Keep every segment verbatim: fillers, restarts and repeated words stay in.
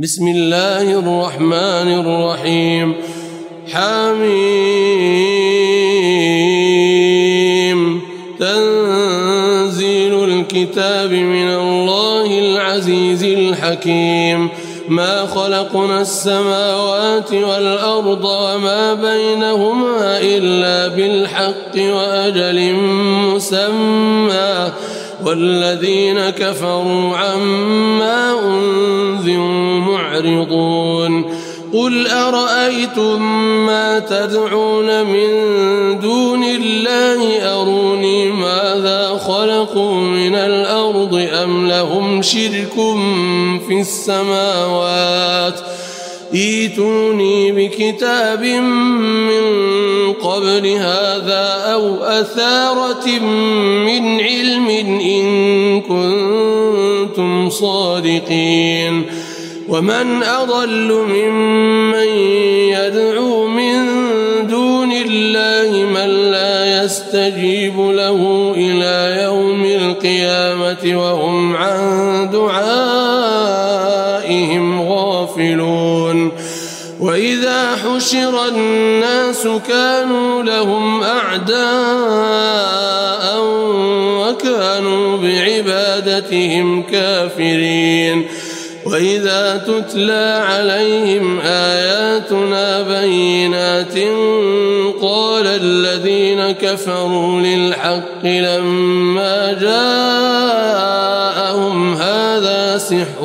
بسم الله الرحمن الرحيم. حميم. تنزيل الكتاب من الله العزيز الحكيم. ما خلقنا السماوات والأرض وما بينهما إلا بالحق وأجل مسمى والذين كفروا عما أنذروا معرضون. قل أرأيتم ما تدعون من دون الله أروني ماذا خلقوا من الأرض أم لهم شرك في السماوات ائتوني بكتاب من قبل هذا أو أثارة من علم إن كنتم صادقين. ومن أضل ممن يدعو من دون الله من لا يستجيب له إلى يوم القيامة وهم عن دعائهم غافلون. وإذا حشر الناس كانوا لهم أعداء وكانوا بعبادتهم كافرين. وإذا تتلى عليهم آياتنا بينات قال الذين كفروا للحق لما جاءهم هذا سحر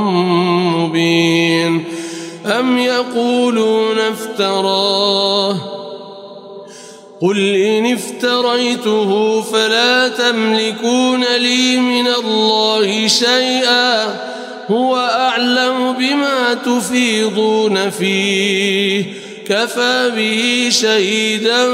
مبين. أم يقولون افتراه قل إن افتريته فلا تملكون لي من الله شيئا هو أعلم بما تفيضون فيه كفى به شهيدا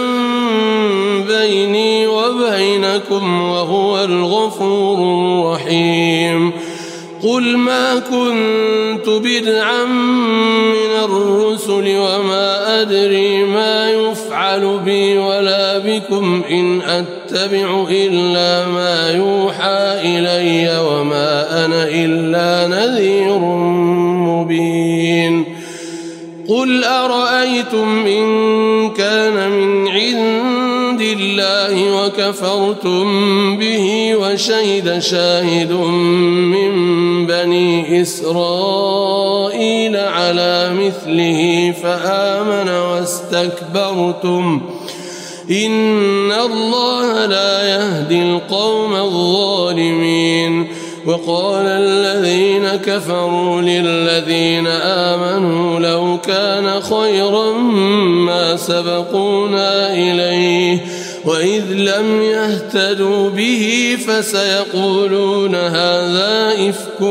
بيني وبينكم وهو الغفور الرحيم. قل ما كنت بدعا من الرسل وما أدري ما يفعل بي ولا بكم إن أتبع إلا ما يوحى إلي وما أنا إلا نذير مبين. قل أرأيتم إن كان من عند الله وكفرتم به وشهد شاهد من بني إسرائيل على مثله فآمن واستكبرتم إن الله لا يهدي القوم الظالمين. وقال الذين كفروا للذين آمنوا لو كان خيرا ما سبقونا إليه وإذ لم يهتدوا به فسيقولون هذا إفك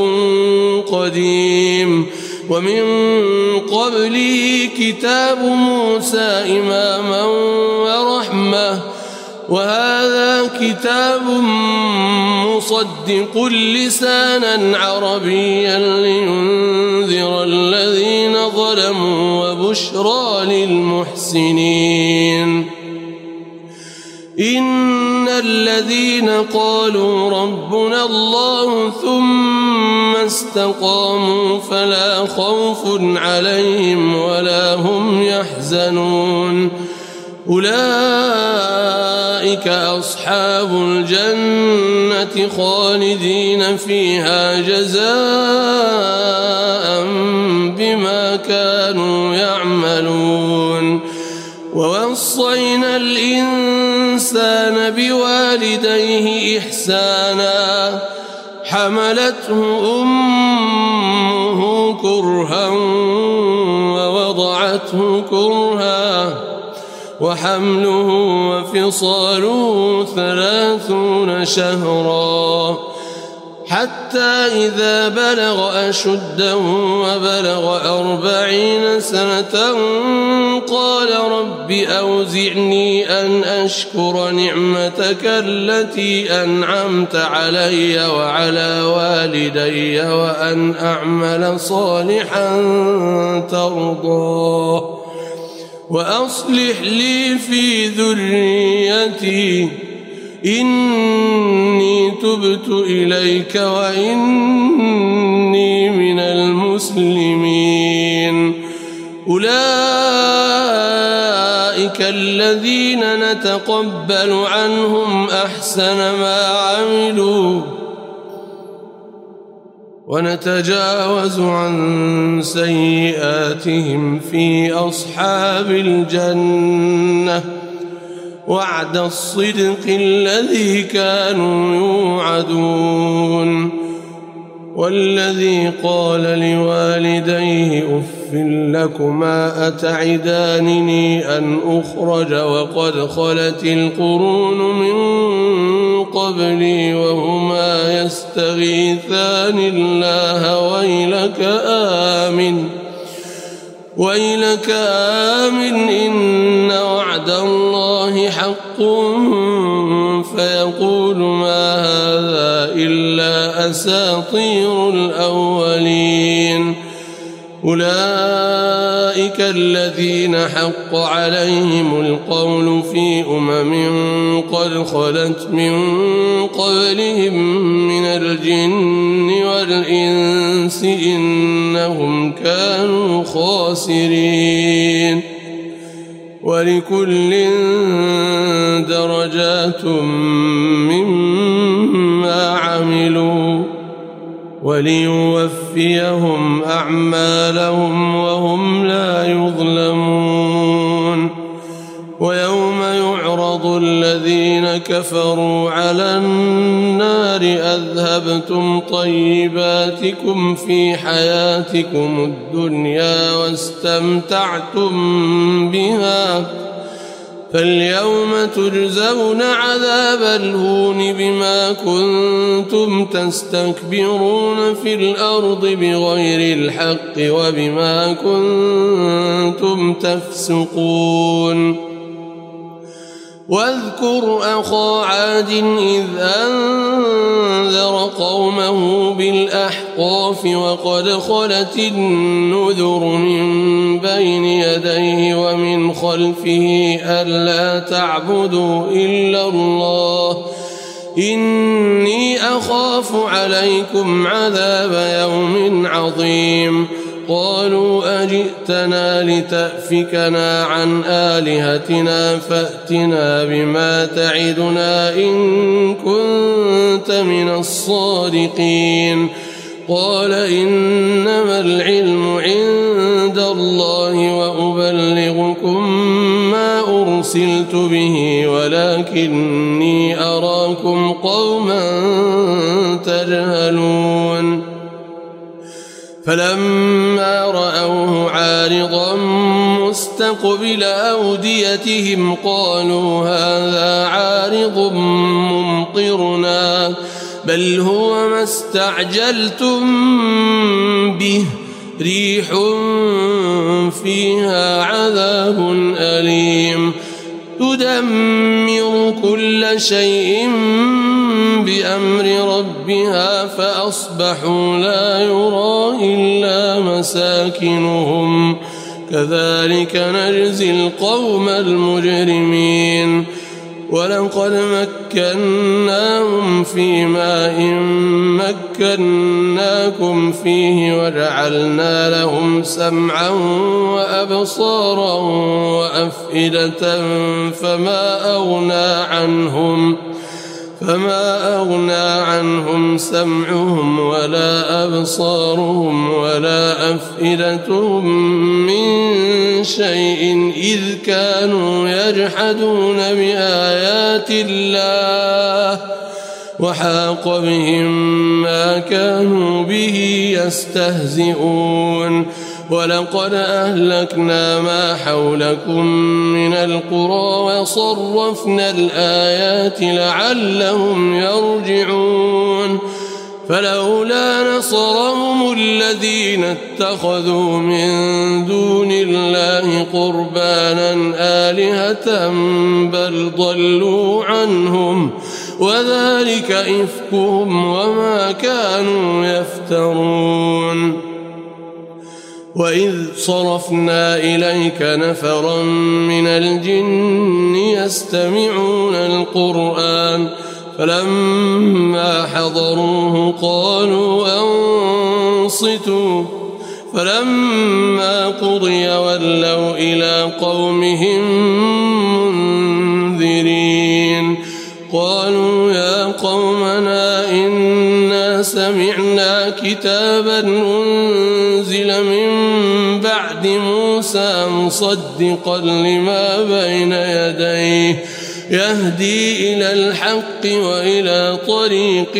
قديم. ومن قبله كتاب موسى إماما ورحمة وهذا كتاب مصدق لسانا عربيا لينذر الذين ظلموا وبشرى للمحسنين. إن الذين قالوا ربنا الله ثم استقاموا فلا خوف عليهم ولا هم يحزنون أولئك أصحاب الجنة خالدين فيها جزاء بما كانوا يعملون. ووصينا الإنسان بوالديه إحسانا حملته أمه كرها ووضعته كرها وحمله وفصاله ثلاثون شهرا حتى إذا بلغ أشده وبلغ أربعين سنة قال رب أوزعني أن أشكر نعمتك التي أنعمت علي وعلى والدي وأن أعمل صالحا ترضاه وأصلح لي في ذريتي إني تبت إليك وإني من المسلمين. المسلمين أولئك الذين نتقبل عنهم أحسن ما عملوا ونتجاوز عن سيئاتهم في أصحاب الجنة وعد الصدق الذي كانوا يوعدون والذي قال لوالديه أف لكما أتعدانني أن أخرج وقد خلت القرون من قبلي وهما يستغيثان الله ويلك آمن ويلك آمن إن وعد الله حق فيقول ما هذا إلا أساطير الأولين أولئك الذين حق عليهم القول في أمم قد خلت من قبلهم من الجن والإنس إنهم كانوا خاسرين ولكل درجات مما عملوا وليوفيهم أعمالهم وهم لا يظلمون ويوم يعرض الذين كفروا على النار أذهبتم طيباتكم في حياتكم الدنيا واستمتعتم بها فاليوم تجزون عذاب الهون بما كنتم تستكبرون في الأرض بغير الحق وبما كنتم تفسقون واذكر أخا عاد إذ أنذر قومه بالأحقاف وقد خلت النذر من بين يديه ومن خلفه ألا تعبدوا إلا الله إني أخاف عليكم عذاب يوم عظيم قالوا أجئتنا لتأفكنا عن آلهتنا فأتنا بما تعدنا إن كنت من الصادقين قال إنما العلم عند الله وأبلغكم ما أرسلت به ولكني أراكم قوما تجهلون فلما رأوه عارضا مستقبل أوديتهم قالوا هذا عارض ممطرنا بل هو ما استعجلتم به ريح فيها عذاب أليم تدمر كل شيء بأمر ربها فأصبحوا لا يرى إلا مساكنهم كذلك نجزي القوم المجرمين ولقد مكناهم في ماء مكناكم فيه وجعلنا لهم سمعا وأبصارا وأفئدة فما أغنى عنهم فما أغنى عنهم سمعهم ولا أبصارهم ولا أفئدتهم من شيء إذ كانوا يجحدون بآيات الله وحاق بهم ما كانوا به يستهزئون ولقد أهلكنا ما حولكم من القرى وصرفنا الآيات لعلهم يرجعون فلولا نصرهم الذين اتخذوا من دون الله قربانا آلهة بل ضلوا عنهم وذلك إفكهم وما كانوا يفترون وإذ صرفنا إليك نفرا من الجن يستمعون القرآن فلما حضروه قالوا أنصتوا فلما قضي ولوا إلى قومهم منذرين قالوا يا قومنا إنا سمعنا كتابا أنزل من بعد موسى مصدقا لما بين يديه يهدي إلى الحق وإلى طريق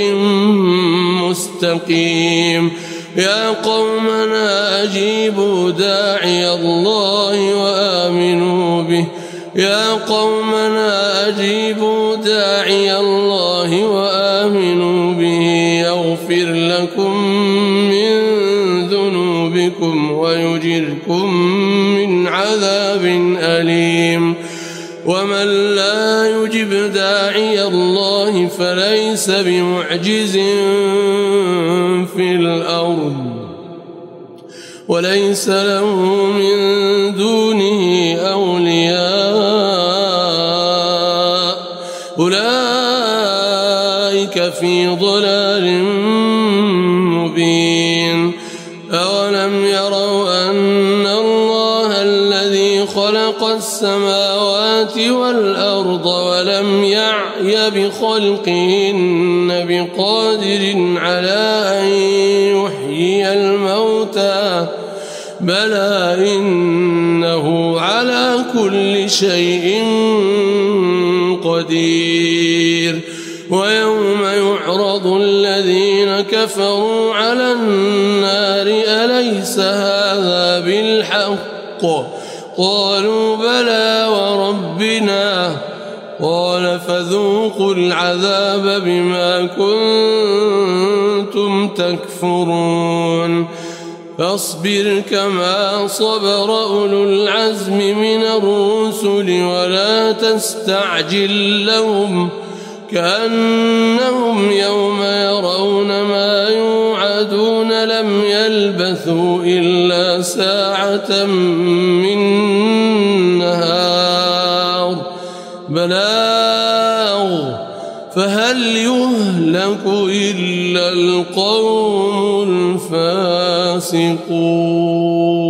مستقيم يا قومنا أجيبوا داعي الله وآمنوا به يا قومنا أجيبوا داعي الله وآمنوا به يغفر لكم من ذنوبكم ويجركم من عذاب أليم ومن لا يجب داعي الله فليس بمعجز في الأرض وليس له من دونه أولياء أولئك في ضلال مبين أولم يروا أن الله الذي خلق السماوات والأرض ولم يعي بخلقهن بقادر على أن يحيي الموتى بلى إنه على كل شيء قدير ويوم يعرض الذين كفروا على النار أليس هذا بالحق قالوا بلى وربنا قال فذوقوا العذاب بما كنتم تكفرون فاصبر كما صبر أولو العزم من الرسل ولا تستعجل لهم كأنهم يوم يرون ما يوعدون لم يلبثوا إلا ساعة من نهار بلاغ فهل يهلك إلا القوم الفاسقون